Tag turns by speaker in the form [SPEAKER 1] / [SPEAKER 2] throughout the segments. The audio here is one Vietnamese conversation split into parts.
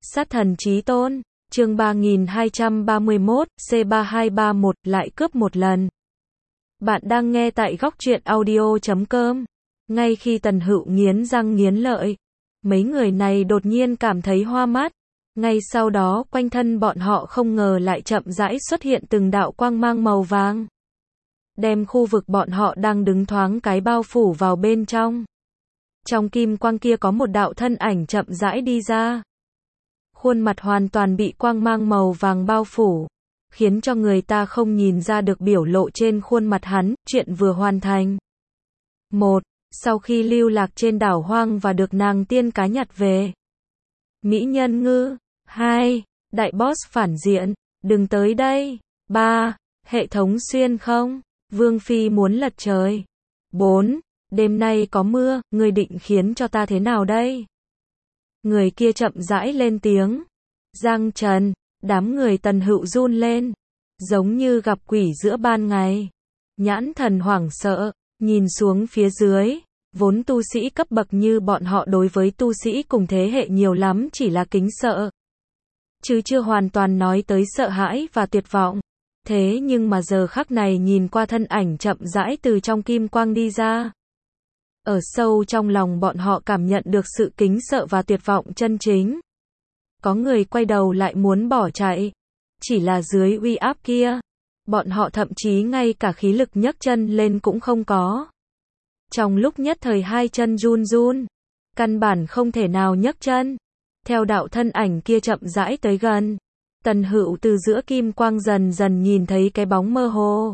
[SPEAKER 1] Sát thần chí tôn, chương 3231, C3231, lại cướp một lần. Bạn đang nghe tại góc truyện audio.com. Ngay khi Tần Hựu nghiến răng nghiến lợi, mấy người này đột nhiên cảm thấy hoa mắt. Ngay sau đó quanh thân bọn họ không ngờ lại chậm rãi xuất hiện từng đạo quang mang màu vàng. Đem khu vực bọn họ đang đứng thoáng cái bao phủ vào bên trong. Trong kim quang kia có một đạo thân ảnh chậm rãi đi ra. Khuôn mặt hoàn toàn bị quang mang màu vàng bao phủ, khiến cho người ta không nhìn ra được biểu lộ trên khuôn mặt hắn. Chuyện vừa hoàn thành. 1. Sau khi lưu lạc trên đảo hoang và được nàng tiên cá nhặt về. Mỹ nhân ngư. 2. Đại boss phản diện, đừng tới đây. 3. Hệ thống xuyên không, Vương Phi muốn lật trời. 4. Đêm nay có mưa, ngươi định khiến cho ta thế nào đây? Người kia chậm rãi lên tiếng. Giang Trần, đám người Tần Hựu run lên, giống như gặp quỷ giữa ban ngày. Nhãn thần hoảng sợ, nhìn xuống phía dưới, vốn tu sĩ cấp bậc như bọn họ đối với tu sĩ cùng thế hệ nhiều lắm chỉ là kính sợ, chứ chưa hoàn toàn nói tới sợ hãi và tuyệt vọng. Thế nhưng mà giờ khắc này nhìn qua thân ảnh chậm rãi từ trong kim quang đi ra. Ở sâu trong lòng bọn họ cảm nhận được sự kính sợ và tuyệt vọng chân chính. Có người quay đầu lại muốn bỏ chạy. Chỉ là dưới uy áp kia, bọn họ thậm chí ngay cả khí lực nhấc chân lên cũng không có. Trong lúc nhất thời hai chân run run, căn bản không thể nào nhấc chân. Theo đạo thân ảnh kia chậm rãi tới gần, Tần Hựu từ giữa kim quang dần dần nhìn thấy cái bóng mơ hồ.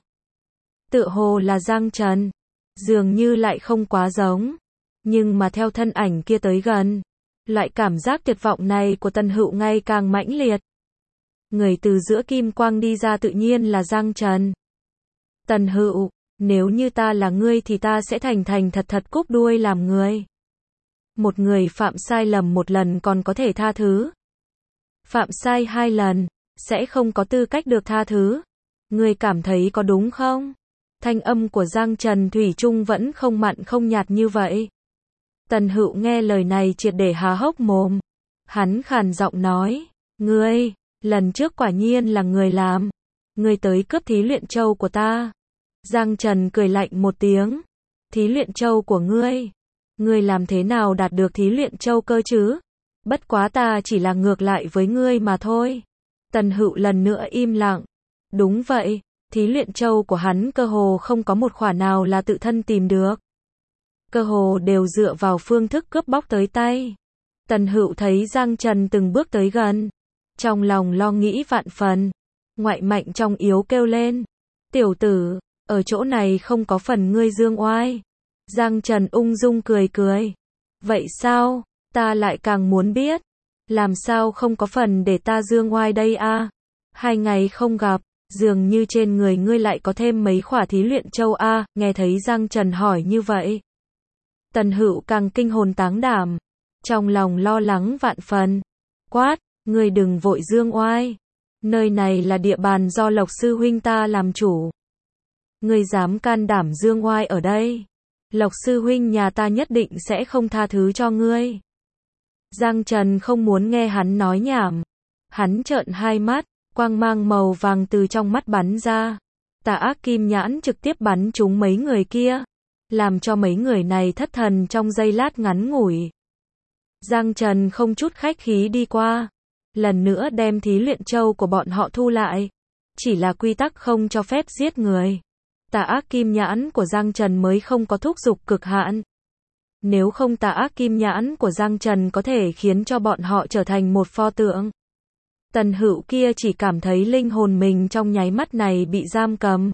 [SPEAKER 1] Tựa hồ là Giang Trần, dường như lại không quá giống. Nhưng mà theo thân ảnh kia tới gần, loại cảm giác tuyệt vọng này của Tần Hựu ngày càng mãnh liệt. Người từ giữa kim quang đi ra tự nhiên là Giang Trần. Tần Hựu, nếu như ta là ngươi thì ta sẽ thành thành thật thật cúp đuôi làm người. Một người phạm sai lầm một lần còn có thể tha thứ. Phạm sai 2 lần, sẽ không có tư cách được tha thứ. Ngươi cảm thấy có đúng không? Thanh âm của Giang Trần thủy chung vẫn không mặn không nhạt như vậy. Tần Hựu nghe lời này triệt để há hốc mồm. Hắn khàn giọng nói, ngươi, lần trước quả nhiên là người làm. Ngươi tới cướp thí luyện châu của ta. Giang Trần cười lạnh một tiếng. Thí luyện châu của ngươi? Ngươi làm thế nào đạt được thí luyện châu cơ chứ? Bất quá ta chỉ là ngược lại với ngươi mà thôi. Tần Hựu lần nữa im lặng. Đúng vậy, thí luyện châu của hắn cơ hồ không có một khỏa nào là tự thân tìm được. Cơ hồ đều dựa vào phương thức cướp bóc tới tay. Tần Hựu thấy Giang Trần từng bước tới gần, trong lòng lo nghĩ vạn phần. Ngoại mạnh trong yếu kêu lên. Tiểu tử, ở chỗ này không có phần ngươi dương oai. Giang Trần ung dung cười cười. Vậy sao? Ta lại càng muốn biết. Làm sao không có phần để ta dương oai đây a? 2 ngày không gặp, dường như trên người ngươi lại có thêm mấy khỏa thí luyện châu a. Nghe thấy Giang Trần hỏi như vậy, Tần Hựu càng kinh hồn táng đảm, trong lòng lo lắng vạn phần. Quát, ngươi đừng vội dương oai. Nơi này là địa bàn do Lộc sư huynh ta làm chủ. Ngươi dám can đảm dương oai ở đây, Lộc sư huynh nhà ta nhất định sẽ không tha thứ cho ngươi. Giang Trần không muốn nghe hắn nói nhảm. Hắn trợn hai mắt, quang mang màu vàng từ trong mắt bắn ra. Tà ác kim nhãn trực tiếp bắn trúng mấy người kia, làm cho mấy người này thất thần trong giây lát ngắn ngủi. Giang Trần không chút khách khí đi qua, lần nữa đem thí luyện châu của bọn họ thu lại. Chỉ là quy tắc không cho phép giết người. Tà ác kim nhãn của Giang Trần mới không có thúc giục cực hạn. Nếu không tà ác kim nhãn của Giang Trần có thể khiến cho bọn họ trở thành một pho tượng. Tần Hựu kia chỉ cảm thấy linh hồn mình trong nháy mắt này bị giam cầm.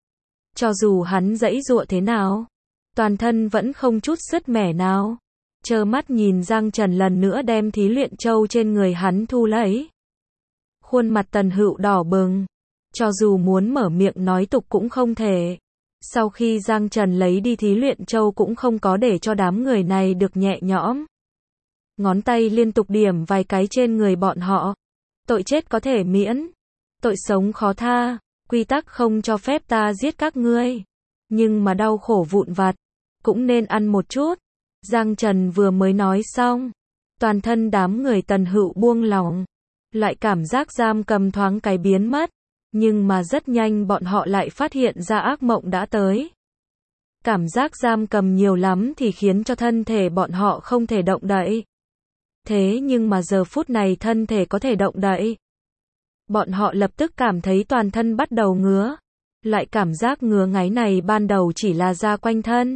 [SPEAKER 1] Cho dù hắn giãy giụa thế nào, toàn thân vẫn không chút sứt mẻ nào. Trơ mắt nhìn Giang Trần lần nữa đem thí luyện châu trên người hắn thu lấy. Khuôn mặt Tần Hựu đỏ bừng, cho dù muốn mở miệng nói tục cũng không thể. Sau khi Giang Trần lấy đi thí luyện châu cũng không có để cho đám người này được nhẹ nhõm. Ngón tay liên tục điểm vài cái trên người bọn họ. Tội chết có thể miễn, tội sống khó tha, quy tắc không cho phép ta giết các ngươi. Nhưng mà đau khổ vụn vặt, cũng nên ăn một chút. Giang Trần vừa mới nói xong, Toàn thân đám người Tần Hựu buông lỏng. Lại cảm giác giam cầm thoáng cái biến mất. Nhưng mà rất nhanh bọn họ lại phát hiện ra ác mộng đã tới. Cảm giác giam cầm nhiều lắm thì khiến cho thân thể bọn họ không thể động đậy. Thế nhưng mà giờ phút này thân thể có thể động đậy. Bọn họ lập tức cảm thấy toàn thân bắt đầu ngứa. Loại cảm giác ngứa ngáy này ban đầu chỉ là da quanh thân.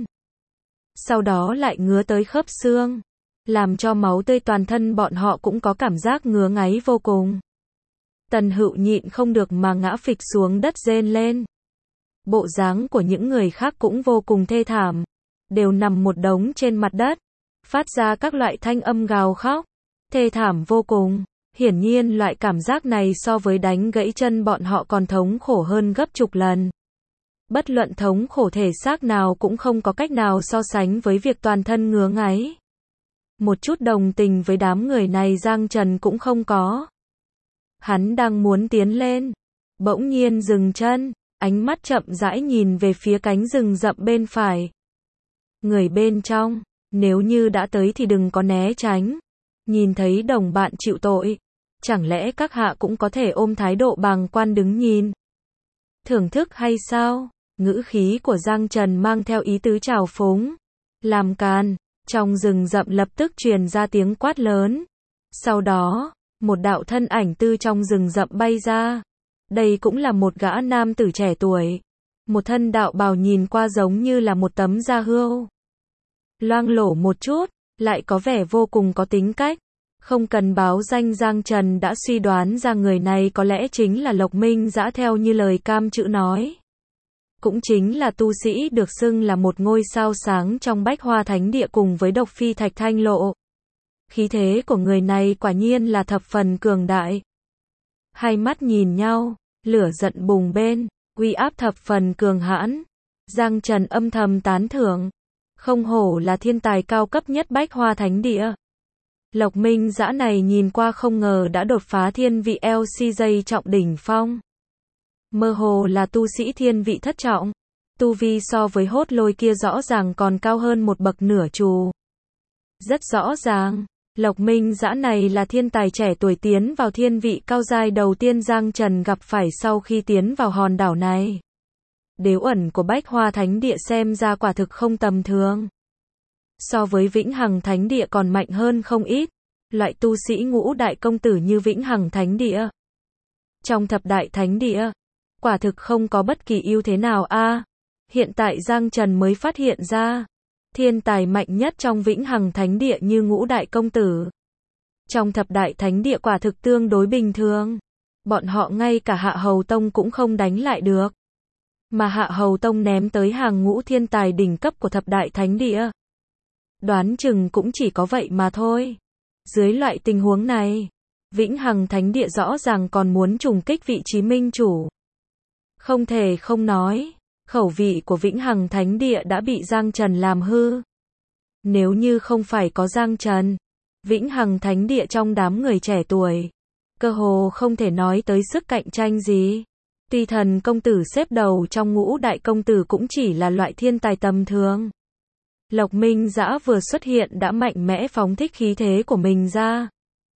[SPEAKER 1] Sau đó lại ngứa tới khớp xương. Làm cho máu tươi toàn thân bọn họ cũng có cảm giác ngứa ngáy vô cùng. Tần Hựu nhịn không được mà ngã phịch xuống đất rên lên. Bộ dáng của những người khác cũng vô cùng thê thảm. Đều nằm một đống trên mặt đất. Phát ra các loại thanh âm gào khóc. Thê thảm vô cùng. Hiển nhiên loại cảm giác này so với đánh gãy chân bọn họ còn thống khổ hơn gấp chục lần. Bất luận thống khổ thể xác nào cũng không có cách nào so sánh với việc toàn thân ngứa ngáy. Một chút đồng tình với đám người này Giang Trần cũng không có. Hắn đang muốn tiến lên. Bỗng nhiên dừng chân. Ánh mắt chậm rãi nhìn về phía cánh rừng rậm bên phải. Người bên trong, nếu như đã tới thì đừng có né tránh. Nhìn thấy đồng bạn chịu tội. Chẳng lẽ các hạ cũng có thể ôm thái độ bàng quan đứng nhìn? Thưởng thức hay sao? Ngữ khí của Giang Trần mang theo ý tứ trào phúng. Làm càn, trong rừng rậm lập tức truyền ra tiếng quát lớn. Sau đó, một đạo thân ảnh từ trong rừng rậm bay ra. Đây cũng là một gã nam tử trẻ tuổi. Một thân đạo bào nhìn qua giống như là một tấm da hươu. Loang lổ một chút, lại có vẻ vô cùng có tính cách. Không cần báo danh Giang Trần đã suy đoán ra người này có lẽ chính là Lộc Minh Dã theo như lời cam chữ nói. Cũng chính là tu sĩ được xưng là một ngôi sao sáng trong Bách Hoa Thánh Địa cùng với Độc Phi Thạch Thanh Lộ. Khí thế của người này quả nhiên là thập phần cường đại. Hai mắt nhìn nhau, lửa giận bùng bên, uy áp thập phần cường hãn. Giang Trần âm thầm tán thưởng. Không hổ là thiên tài cao cấp nhất Bách Hoa Thánh Địa. Lộc Minh Dã này nhìn qua không ngờ đã đột phá thiên vị LCJ trọng đỉnh phong. Mơ hồ là tu sĩ thiên vị thất trọng. Tu vi so với Hốt Lôi kia rõ ràng còn cao hơn một bậc nửa chù. Rất rõ ràng, Lộc Minh Dã này là thiên tài trẻ tuổi tiến vào thiên vị cao giai đầu tiên Giang Trần gặp phải sau khi tiến vào hòn đảo này. Đếu ẩn của Bách Hoa Thánh Địa xem ra quả thực không tầm thường. So với Vĩnh Hằng Thánh Địa còn mạnh hơn không ít. Loại tu sĩ ngũ đại công tử như Vĩnh Hằng Thánh Địa. Trong thập đại thánh địa, quả thực không có bất kỳ ưu thế nào a. Hiện tại Giang Trần mới phát hiện ra. Thiên tài mạnh nhất trong Vĩnh Hằng Thánh Địa như ngũ đại công tử. Trong thập đại thánh địa quả thực tương đối bình thường. Bọn họ ngay cả Hạ Hầu Tông cũng không đánh lại được. Mà Hạ Hầu Tông ném tới hàng ngũ thiên tài đỉnh cấp của thập đại thánh địa. Đoán chừng cũng chỉ có vậy mà thôi. Dưới loại tình huống này, Vĩnh Hằng Thánh Địa rõ ràng còn muốn trùng kích vị trí minh chủ. Không thể không nói, khẩu vị của Vĩnh Hằng Thánh Địa đã bị Giang Trần làm hư. Nếu như không phải có Giang Trần, Vĩnh Hằng Thánh Địa trong đám người trẻ tuổi, cơ hồ không thể nói tới sức cạnh tranh gì. Tuy Thần công tử xếp đầu trong ngũ đại công tử cũng chỉ là loại thiên tài tầm thường. Lộc Minh Dã vừa xuất hiện đã mạnh mẽ phóng thích khí thế của mình ra.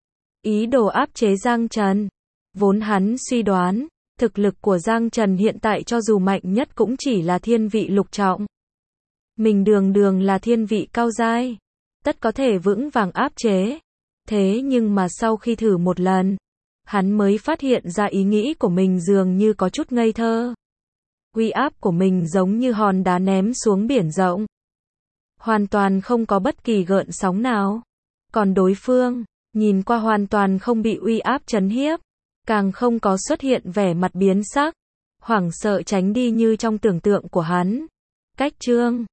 [SPEAKER 1] Ý đồ áp chế Giang Trần. Vốn hắn suy đoán, thực lực của Giang Trần hiện tại cho dù mạnh nhất cũng chỉ là thiên vị lục trọng. Mình đường đường là thiên vị cao giai. Tất có thể vững vàng áp chế. Thế nhưng mà sau khi thử một lần, hắn mới phát hiện ra ý nghĩ của mình dường như có chút ngây thơ. Uy áp của mình giống như hòn đá ném xuống biển rộng. Hoàn toàn không có bất kỳ gợn sóng nào. Còn đối phương, nhìn qua hoàn toàn không bị uy áp chấn hiếp. Càng không có xuất hiện vẻ mặt biến sắc. Hoảng sợ tránh đi như trong tưởng tượng của hắn. Cách chương